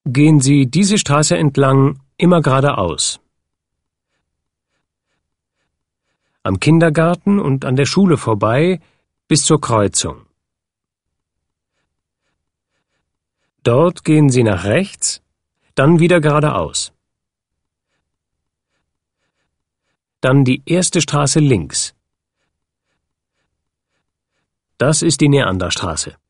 Gehen Sie diese Straße entlang, immer geradeaus. Am Kindergarten und an der Schule vorbei bis zur Kreuzung. Dort gehen Sie nach rechts, dann wieder geradeaus. Dann die erste Straße links. Das ist die Neanderstraße.